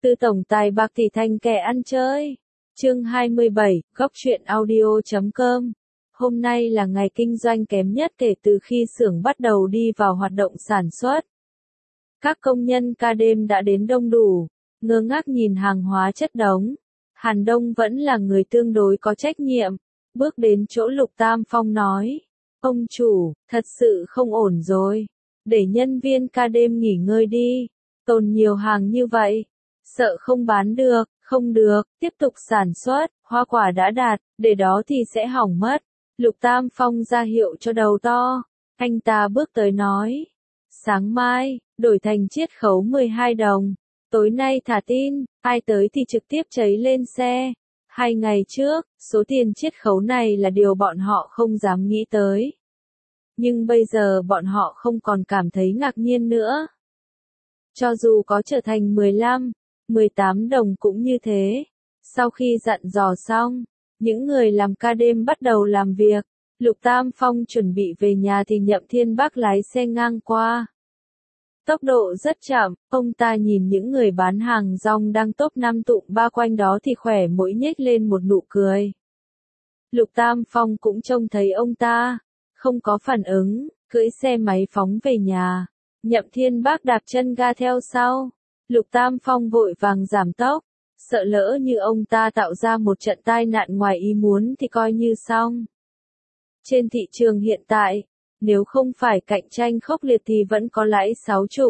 Từ tổng tài bạc tỷ thành kẻ ăn chơi. Chương 27, góc truyện audio.com. Hôm nay là ngày kinh doanh kém nhất kể từ khi xưởng bắt đầu đi vào hoạt động sản xuất. Các công nhân ca đêm đã đến đông đủ, ngơ ngác nhìn hàng hóa chất đống. Hàn Đông vẫn là người tương đối có trách nhiệm, bước đến chỗ Lục Tam Phong nói: "Ông chủ, thật sự không ổn rồi, để nhân viên ca đêm nghỉ ngơi đi, tồn nhiều hàng như vậy, sợ không bán được." "Không được, tiếp tục sản xuất, hoa quả đã đạt, để đó thì sẽ hỏng mất." Lục Tam Phong ra hiệu cho đầu to, anh ta bước tới nói: "Sáng mai, đổi thành chiết khấu 12 đồng, tối nay thả tin, ai tới thì trực tiếp cháy lên xe." 2 ngày trước, số tiền chiết khấu này là điều bọn họ không dám nghĩ tới. Nhưng bây giờ bọn họ không còn cảm thấy ngạc nhiên nữa. Cho dù có trở thành 15, 18 đồng cũng như thế. Sau khi dặn dò xong, những người làm ca đêm bắt đầu làm việc. Lục Tam Phong chuẩn bị về nhà thì Nhậm Thiên Bắc lái xe ngang qua. Tốc độ rất chậm, ông ta nhìn những người bán hàng rong đang top 5 tụm ba quanh đó thì khỏe mũi nhếch lên một nụ cười. Lục Tam Phong cũng trông thấy ông ta, không có phản ứng, cưỡi xe máy phóng về nhà. Nhậm Thiên Bắc đạp chân ga theo sau. Lục Tam Phong vội vàng giảm tốc, sợ lỡ như ông ta tạo ra một trận tai nạn ngoài ý muốn thì coi như xong. Trên thị trường hiện tại, nếu không phải cạnh tranh khốc liệt thì vẫn có lãi 60,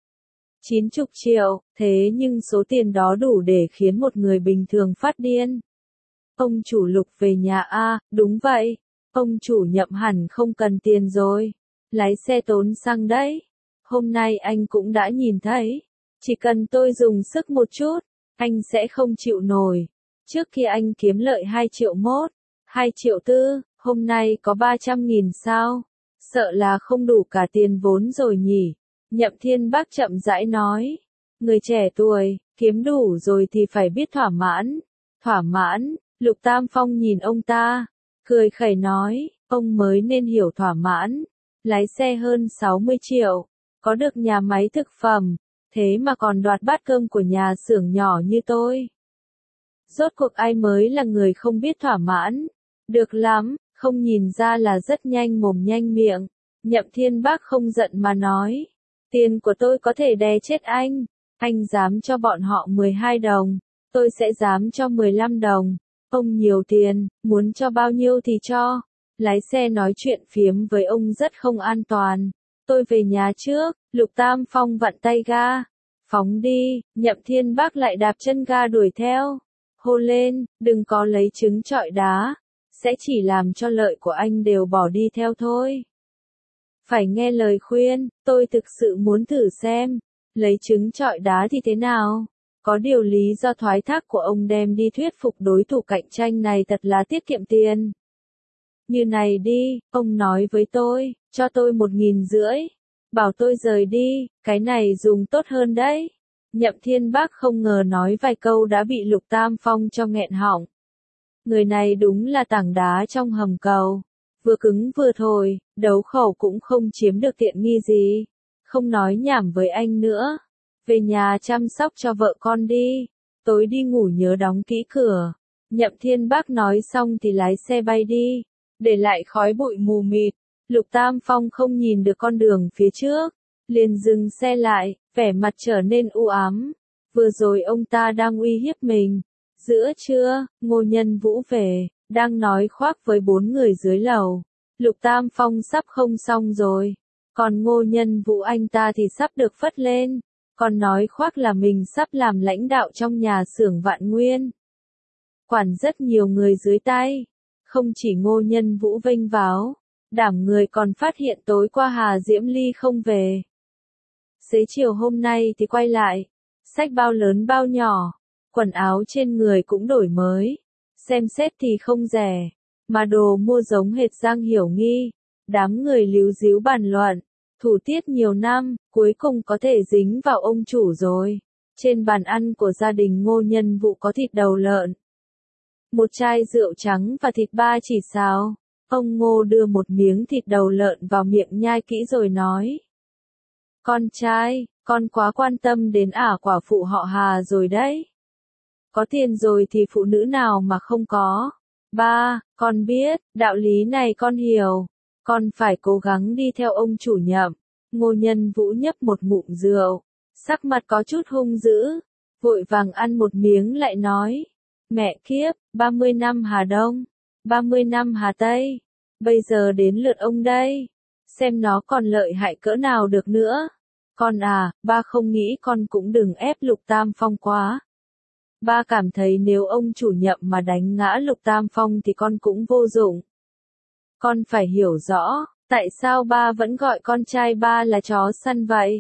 90 triệu, thế nhưng số tiền đó đủ để khiến một người bình thường phát điên. "Ông chủ Lục về nhà a?" "Đúng vậy, ông chủ Nhậm hẳn không cần tiền rồi, lái xe tốn xăng đấy. Hôm nay anh cũng đã nhìn thấy, chỉ cần tôi dùng sức một chút, anh sẽ không chịu nổi. Trước khi anh kiếm lợi 2 triệu mốt, 2 triệu tư, hôm nay có 300.000 sao? Sợ là không đủ cả tiền vốn rồi nhỉ?" Nhậm Thiên Bắc chậm rãi nói: "Người trẻ tuổi, kiếm đủ rồi thì phải biết thỏa mãn." "Thỏa mãn?" Lục Tam Phong nhìn ông ta, cười khẩy nói: "Ông mới nên hiểu thỏa mãn. Lái xe hơn 60 triệu, có được nhà máy thực phẩm, thế mà còn đoạt bát cơm của nhà xưởng nhỏ như tôi. Rốt cuộc ai mới là người không biết thỏa mãn?" "Được lắm, không nhìn ra là rất nhanh mồm nhanh miệng." Nhậm Thiên Bắc không giận mà nói: "Tiền của tôi có thể đè chết anh. Anh dám cho bọn họ 12 đồng, tôi sẽ dám cho 15 đồng. Ông nhiều tiền, muốn cho bao nhiêu thì cho." Lái xe nói chuyện phiếm với ông rất không an toàn. "Tôi về nhà trước." Lục Tam Phong vặn tay ga. "Phóng đi." Nhậm Thiên Bắc lại đạp chân ga đuổi theo. Hô lên: "Đừng có lấy trứng trọi đá, sẽ chỉ làm cho lợi của anh đều bỏ đi theo thôi. Phải nghe lời khuyên, tôi thực sự muốn thử xem, lấy trứng trọi đá thì thế nào. Có điều lý do thoái thác của ông đem đi thuyết phục đối thủ cạnh tranh này thật là tiết kiệm tiền. Như này đi, ông nói với tôi, cho tôi 1.500, bảo tôi rời đi, cái này dùng tốt hơn đấy." Nhậm Thiên Bắc không ngờ nói vài câu đã bị Lục Tam Phong cho nghẹn họng. Người này đúng là tảng đá trong hầm cầu, vừa cứng vừa thổi, đấu khẩu cũng không chiếm được tiện nghi gì. Không nói nhảm với anh nữa, về nhà chăm sóc cho vợ con đi, tối đi ngủ nhớ đóng kỹ cửa. Nhậm Thiên Bắc nói xong thì lái xe bay đi, để lại khói bụi mù mịt. Lục Tam Phong không nhìn được con đường phía trước, liền dừng xe lại, vẻ mặt trở nên u ám. Vừa rồi ông ta đang uy hiếp mình. Giữa trưa, Ngô Nhân Vũ về, đang nói khoác với 4 người dưới lầu. Lục Tam Phong sắp không xong rồi, còn Ngô Nhân Vũ anh ta thì sắp được phất lên, còn nói khoác là mình sắp làm lãnh đạo trong nhà xưởng Vạn Nguyên, quản rất nhiều người dưới tay. Không chỉ Ngô Nhân Vũ vênh váo, đảm người còn phát hiện tối qua Hà Diễm Ly không về. Xế chiều hôm nay thì quay lại, xách bao lớn bao nhỏ, quần áo trên người cũng đổi mới, xem xét thì không rẻ, mà đồ mua giống hệt Giang Hiểu Nghi. Đám người líu díu bàn luận, thủ tiết nhiều năm, cuối cùng có thể dính vào ông chủ rồi. Trên bàn ăn của gia đình Ngô Nhân Vũ có thịt đầu lợn, một chai rượu trắng và thịt ba chỉ xào. Ông Ngô đưa một miếng thịt đầu lợn vào miệng nhai kỹ rồi nói: "Con trai, Con quá quan tâm đến quả phụ họ Hà rồi đấy. Có tiền rồi thì phụ nữ nào mà không có. Ba, con biết, đạo lý này con hiểu. Con phải cố gắng đi theo ông chủ Nhậm. Ngô Nhân Vũ nhấp một ngụm rượu. Sắc mặt có chút hung dữ. Vội vàng ăn một miếng lại nói. Mẹ kiếp, 30 năm Hà Đông. 30 năm Hà Tây. Bây giờ đến lượt ông đây. Xem nó còn lợi hại cỡ nào được nữa. Con ba không nghĩ con cũng đừng ép Lục Tam Phong quá. Ba cảm thấy nếu ông chủ Nhậm mà đánh ngã Lục Tam Phong thì con cũng vô dụng. Con phải hiểu rõ, tại sao ba vẫn gọi con trai ba là chó săn vậy?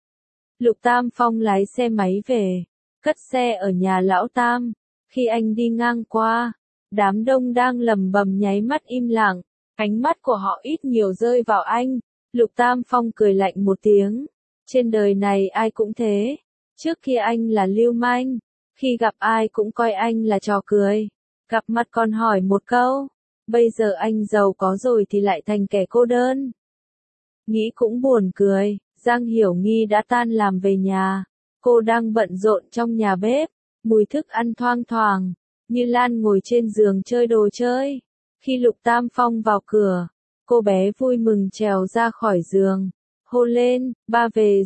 Lục Tam Phong lái xe máy về, cất xe ở nhà lão Tam. Khi anh đi ngang qua, đám đông đang lầm bầm nháy mắt im lặng, ánh mắt của họ ít nhiều rơi vào anh. Lục Tam Phong cười lạnh một tiếng. Trên đời này ai cũng thế. Trước kia anh là lưu manh. Khi gặp ai cũng coi anh là trò cười. Gặp mặt còn hỏi một câu. Bây giờ anh giàu có rồi thì lại thành kẻ cô đơn. Nghĩ cũng buồn cười. Giang Hiểu Nghi đã tan làm về nhà. Cô đang bận rộn trong nhà bếp. Mùi thức ăn thoang thoảng. Như Lan ngồi trên giường chơi đồ chơi. Khi Lục Tam Phong vào cửa, cô bé vui mừng trèo ra khỏi giường. Hô lên, ba về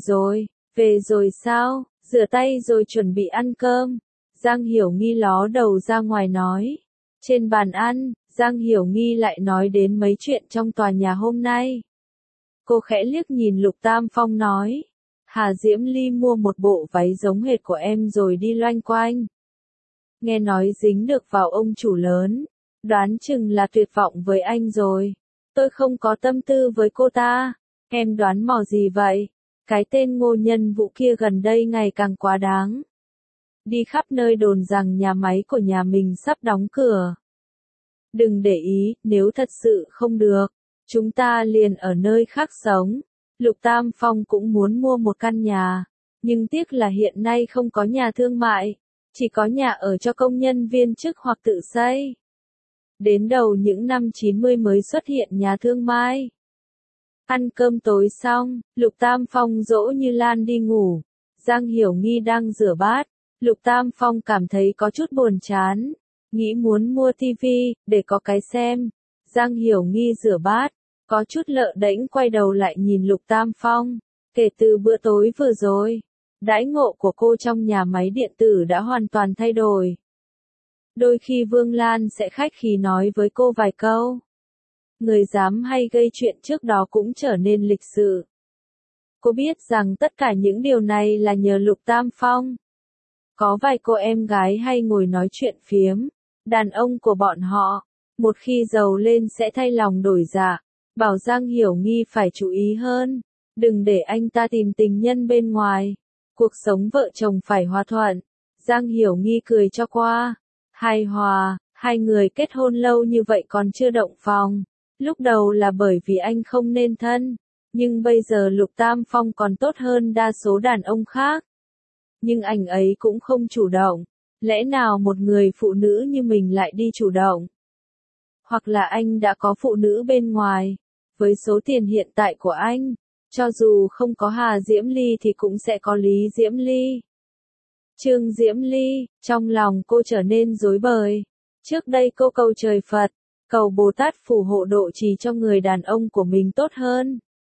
rồi sao, rửa tay rồi chuẩn bị ăn cơm. Giang Hiểu Nghi ló đầu ra ngoài nói. Trên bàn ăn, Giang Hiểu Nghi lại nói đến mấy chuyện trong tòa nhà hôm nay. Cô khẽ liếc nhìn Lục Tam Phong nói. Hà Diễm Ly mua một bộ váy giống hệt của em rồi đi loanh quanh. Nghe nói dính được vào ông chủ lớn. Đoán chừng là tuyệt vọng với anh rồi. Tôi không có tâm tư với cô ta. Em đoán mò gì vậy? Cái tên Ngô Nhân Vũ kia gần đây ngày càng quá đáng. Đi khắp nơi đồn rằng nhà máy của nhà mình sắp đóng cửa. Đừng để ý, nếu thật sự không được, chúng ta liền ở nơi khác sống. Lục Tam Phong cũng muốn mua một căn nhà, nhưng tiếc là hiện nay không có nhà thương mại, chỉ có nhà ở cho công nhân viên chức hoặc tự xây. Đến đầu những năm 90 mới xuất hiện nhà thương mại. Ăn cơm tối xong, Lục Tam Phong dỗ Như Lan đi ngủ. Giang Hiểu Nghi đang rửa bát. Lục Tam Phong cảm thấy có chút buồn chán. Nghĩ muốn mua tivi, để có cái xem. Giang Hiểu Nghi rửa bát. Có chút lợ đễnh quay đầu lại nhìn Lục Tam Phong. Kể từ bữa tối vừa rồi, đãi ngộ của cô trong nhà máy điện tử đã hoàn toàn thay đổi. Đôi khi Vương Lan sẽ khách khí nói với cô vài câu. Người dám hay gây chuyện trước đó cũng trở nên lịch sự. Cô biết rằng tất cả những điều này là nhờ Lục Tam Phong. Có vài cô em gái hay ngồi nói chuyện phiếm. Đàn ông của bọn họ, một khi giàu lên sẽ thay lòng đổi dạ. Bảo Giang Hiểu Nghi phải chú ý hơn. Đừng để anh ta tìm tình nhân bên ngoài. Cuộc sống vợ chồng phải hòa thuận. Giang Hiểu Nghi cười cho qua. Hài hòa, hai người kết hôn lâu như vậy còn chưa động phòng. Lúc đầu là bởi vì anh không nên thân. Nhưng bây giờ Lục Tam Phong còn tốt hơn đa số đàn ông khác. Nhưng anh ấy cũng không chủ động. Lẽ nào một người phụ nữ như mình lại đi chủ động? Hoặc là anh đã có phụ nữ bên ngoài. Với số tiền hiện tại của anh, cho dù không có Hà Diễm Ly thì cũng sẽ có Lý Diễm Ly. Trương Diễm Ly, trong lòng cô trở nên rối bời. Trước đây cô cầu trời Phật, cầu Bồ Tát phù hộ độ trì cho người đàn ông của mình tốt hơn.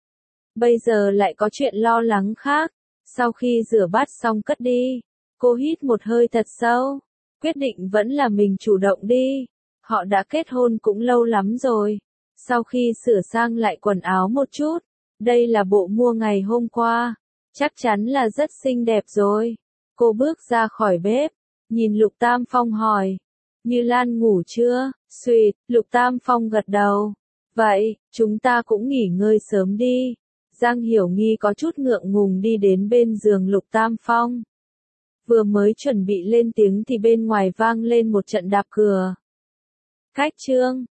Bây giờ lại có chuyện lo lắng khác. Sau khi rửa bát xong cất đi, cô hít một hơi thật sâu. Quyết định vẫn là mình chủ động đi. Họ đã kết hôn cũng lâu lắm rồi. Sau khi sửa sang lại quần áo một chút, đây là bộ mua ngày hôm qua. Chắc chắn là rất xinh đẹp rồi. Cô bước ra khỏi bếp, nhìn Lục Tam Phong hỏi. Như Lan ngủ chưa? Xuyệt, Lục Tam Phong gật đầu. Vậy, chúng ta cũng nghỉ ngơi sớm đi. Giang Hiểu Nghi có chút ngượng ngùng đi đến bên giường Lục Tam Phong. Vừa mới chuẩn bị lên tiếng thì bên ngoài vang lên một trận đạp cửa. Khách trương,